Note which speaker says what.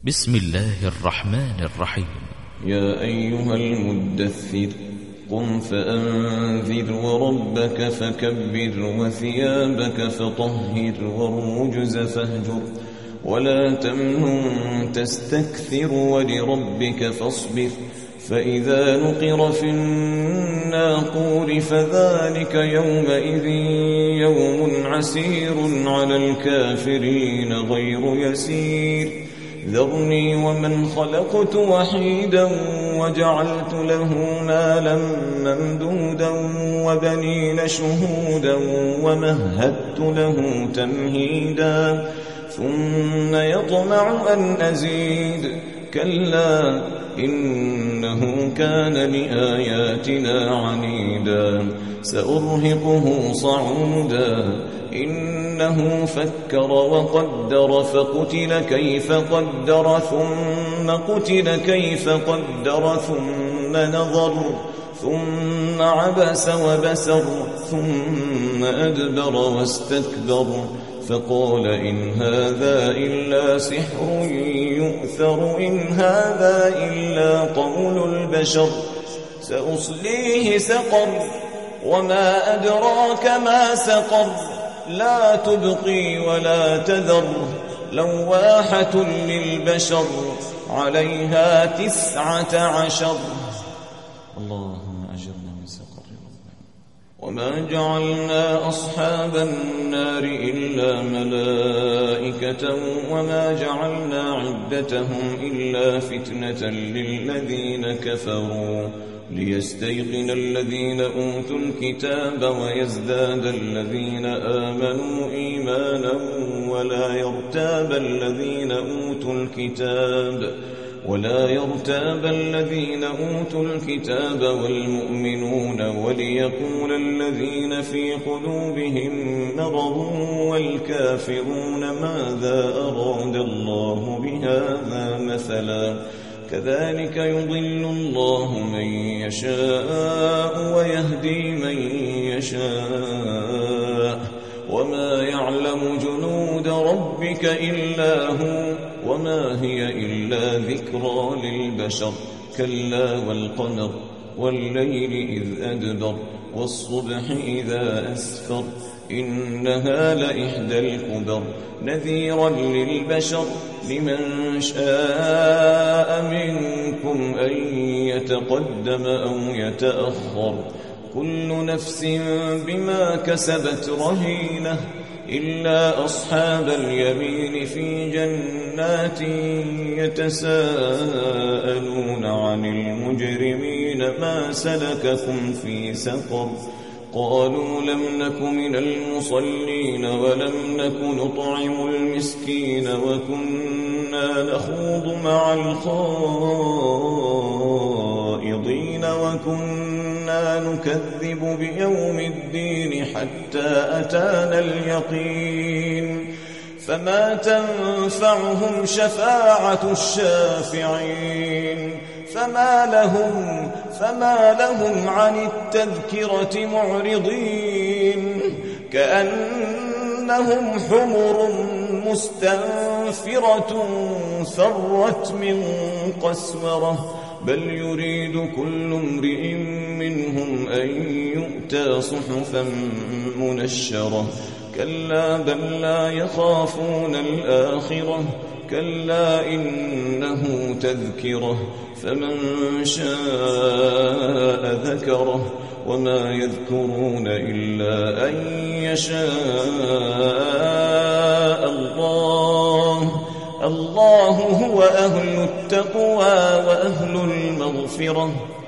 Speaker 1: بسم الله الرحمن الرحيم.
Speaker 2: يا أيها المدثر قم فأنذر وربك فكبر وثيابك فطهر والرجز فاهجر ولا تمنن تستكثر ولربك فاصبر فإذا نقر في الناقور فذلك يومئذ يوم عسير على الكافرين غير يسير ذرني ومن خلقت وحيدا وجعلت له مالا ممدودا وبنين شهودا ومهدت له تمهيدا ثم يطمع أن أزيد كلا إنه كان لآياتنا عنيدا سأرهقه صعودا إنه فكر وقدر فقتل كيف قدر ثم قتل كيف قدر ثم نظر ثم عبس وبسر ثم أدبر واستكبر فقال إن هذا إلا سحر يؤثر إن هذا إلا قول البشر سأصليه سقر وما أدراك ما سقر لا تبقي ولا تذر لواحة للبشر عليها 19 اللهم أجرنا من سقر وما جعلنا أصحاب النار إلا ملائكة وما جعلنا عدتهم إلا فتنة للذين كفروا ليستيقن الذين أوتوا الكتاب ويزداد الذين آمنوا إيمانا ولا يرتاب الذين أوتوا الكتاب والمؤمنون وليقول الذين في قلوبهم مرض والكافرون ماذا أراد الله بهذا مثلا كذلك يضل الله من يشاء ويهدي من يشاء وما يعلم جنود ربك إلا هو وما هي إلا ذكرى للبشر كلا والقمر والليل إذ أدبر والصبح إذا أسفر إنها لإحدى الكبر نذيرا للبشر لمن شاء منكم أن يتقدم أو يتأخر كل نفس بما كسبت رهينة إلا أصحاب اليمين في جنات يتساءلون عن المجرمين ما سلككم في سقر قالوا لم نك من المصلين ولم نك نطعم المسكين وكنا نخوض مع الخائضين وكنا نكذب بيوم الدين حتى أتانا اليقين فما تنفعهم شفاعة الشافعين فما لهم عن التذكرة معرضين كأنهم حمر مستنفرة فرت من قسورة بل يريد كل امرئ منهم أن يؤتى صحفا منشرة كلا بل لا يخافون الآخرة كلا إنه تذكرة فمن شاء ذكره وما يذكرون إلا أن يشاء الله هو أهل التقوى وأهل المغفرة